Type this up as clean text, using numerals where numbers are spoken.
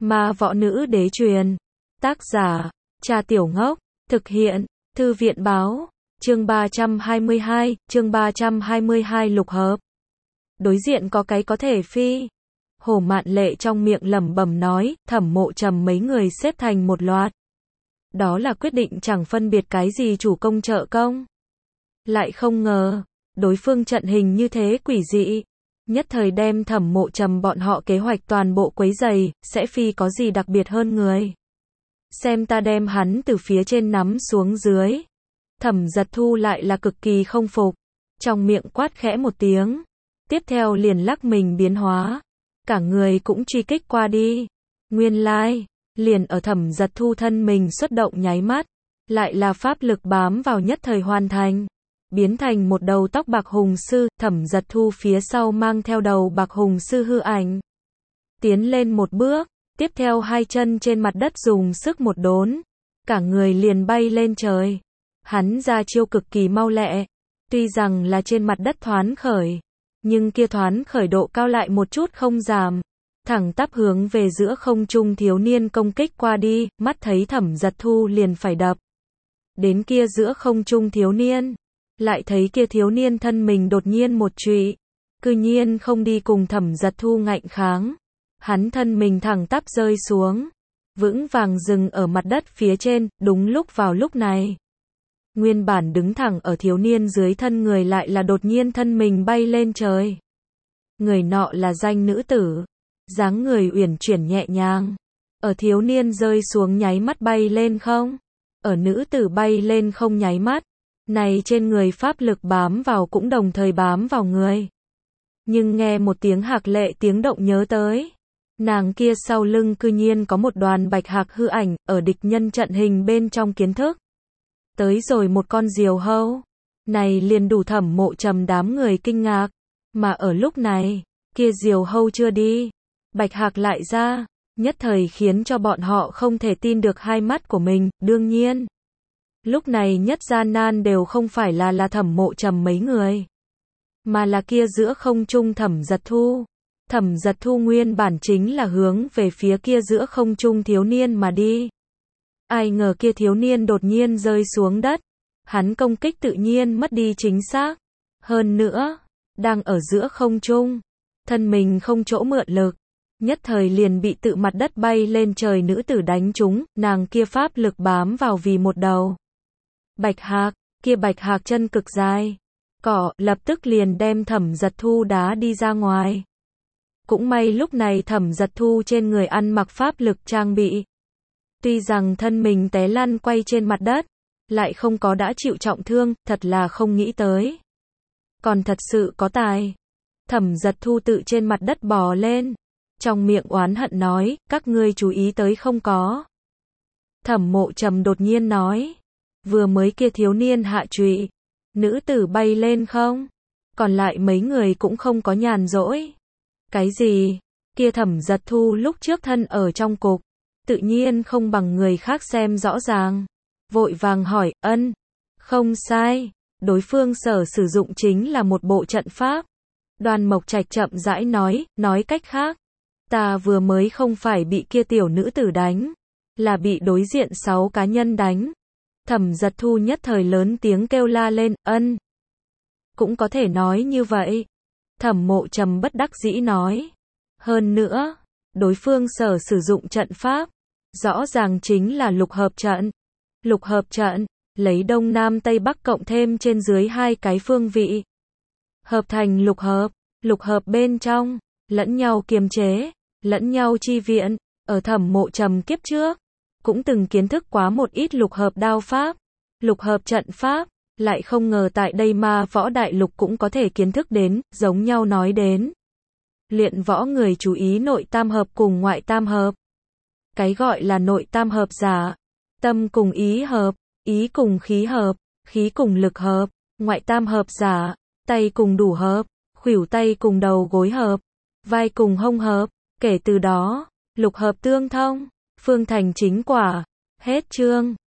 Ma võ nữ đế truyền. Tác giả, Trà Tiểu Ngốc. Thực hiện, Thư viện báo. Chương 322 lục hợp. Đối diện có cái có thể phi. Hồ Mạn Lệ trong miệng lẩm bẩm nói, Thẩm Mộ Trầm mấy người xếp thành một loạt. Đó là quyết định chẳng phân biệt cái gì chủ công trợ công. Lại không ngờ, đối phương trận hình như thế quỷ dị. Nhất thời đem Thẩm Mộ Trầm bọn họ kế hoạch toàn bộ quấy rầy, sẽ phi có gì đặc biệt hơn người. Xem ta đem hắn từ phía trên nắm xuống dưới. Thẩm Giật Thu lại là cực kỳ không phục. Trong miệng quát khẽ một tiếng. Tiếp theo liền lắc mình biến hóa. Cả người cũng truy kích qua đi. Nguyên lai, liền ở Thẩm Giật Thu thân mình xuất động nháy mắt. Lại là pháp lực bám vào nhất thời hoàn thành. Biến thành một đầu tóc bạc hùng sư, Thẩm Giật Thu phía sau mang theo đầu bạc hùng sư hư ảnh. Tiến lên một bước, tiếp theo hai chân trên mặt đất dùng sức một đốn. Cả người liền bay lên trời. Hắn ra chiêu cực kỳ mau lẹ. Tuy rằng là trên mặt đất thoán khởi. Nhưng kia thoán khởi độ cao lại một chút không giảm. Thẳng tắp hướng về giữa không trung thiếu niên công kích qua đi, mắt thấy Thẩm Giật Thu liền phải đập. Đến kia giữa không trung thiếu niên. Lại thấy kia thiếu niên thân mình đột nhiên một trụy. Cư nhiên không đi cùng Thẩm Giật Thu ngạnh kháng. Hắn thân mình thẳng tắp rơi xuống. Vững vàng dừng ở mặt đất phía trên, đúng lúc vào lúc này. Nguyên bản đứng thẳng ở thiếu niên dưới thân người lại là đột nhiên thân mình bay lên trời. Người nọ là danh nữ tử. Dáng người uyển chuyển nhẹ nhàng. Ở thiếu niên rơi xuống nháy mắt bay lên không. Ở nữ tử bay lên không nháy mắt. Này trên người pháp lực bám vào cũng đồng thời bám vào người. Nhưng nghe một tiếng hạc lệ tiếng động nhớ tới. Nàng kia sau lưng cư nhiên có một đoàn bạch hạc hư ảnh, ở địch nhân trận hình bên trong kiến thức. Tới rồi một con diều hâu. Này liền đủ Thẩm Mộ Trầm đám người kinh ngạc. Mà ở lúc này, kia diều hâu chưa đi. Bạch hạc lại ra. Nhất thời khiến cho bọn họ không thể tin được hai mắt của mình, đương nhiên. Lúc này nhất gian nan đều không phải là Thẩm Mộ Trầm mấy người. Mà là kia giữa không trung Thẩm Giật Thu. Thẩm Giật Thu nguyên bản chính là hướng về phía kia giữa không trung thiếu niên mà đi. Ai ngờ kia thiếu niên đột nhiên rơi xuống đất. Hắn công kích tự nhiên mất đi chính xác. Hơn nữa, đang ở giữa không trung. Thân mình không chỗ mượn lực. Nhất thời liền bị tự mặt đất bay lên trời nữ tử đánh trúng. Nàng kia pháp lực bám vào vì một đầu. Bạch hạc, kia bạch hạc chân cực dài. Cỏ, lập tức liền đem Thẩm Giật Thu đá đi ra ngoài. Cũng may lúc này Thẩm Giật Thu trên người ăn mặc pháp lực trang bị. Tuy rằng thân mình té lăn quay trên mặt đất, lại không có đã chịu trọng thương, thật là không nghĩ tới. Còn thật sự có tài. Thẩm Giật Thu tự trên mặt đất bò lên. Trong miệng oán hận nói, các ngươi chú ý tới không có. Thẩm Mộ Trầm đột nhiên nói. Vừa mới kia thiếu niên hạ trụy. Nữ tử bay lên không? Còn lại mấy người cũng không có nhàn rỗi. Cái gì? Kia Thẩm Giật Thu lúc trước thân ở trong cục. Tự nhiên không bằng người khác xem rõ ràng. Vội vàng hỏi, ân. Không sai. Đối phương sử dụng chính là một bộ trận pháp. Đoan Mộc Trạch chậm rãi nói cách khác. Ta vừa mới không phải bị kia tiểu nữ tử đánh. Là bị đối diện 6 cá nhân đánh. Thẩm Giật Thu nhất thời lớn tiếng kêu la lên, ân. Cũng có thể nói như vậy. Thẩm Mộ Trầm bất đắc dĩ nói. Hơn nữa, đối phương sử dụng trận pháp. Rõ ràng chính là lục hợp trận. Lục hợp trận, lấy đông nam tây bắc cộng thêm trên dưới hai cái phương vị. Hợp thành lục hợp. Lục hợp bên trong, lẫn nhau kiềm chế, lẫn nhau chi viện. Ở Thẩm Mộ Trầm kiếp trước, cũng từng kiến thức quá một ít lục hợp đao pháp, lục hợp trận pháp, lại không ngờ tại đây Ma Võ Đại Lục cũng có thể kiến thức đến, giống nhau nói đến. Luyện võ người chú ý nội tam hợp cùng ngoại tam hợp. Cái gọi là nội tam hợp giả, tâm cùng ý hợp, ý cùng khí hợp, khí cùng lực hợp, ngoại tam hợp giả, tay cùng đủ hợp, khuỷu tay cùng đầu gối hợp, vai cùng hông hợp, kể từ đó, lục hợp tương thông. Phương thành chính quả. Hết chương.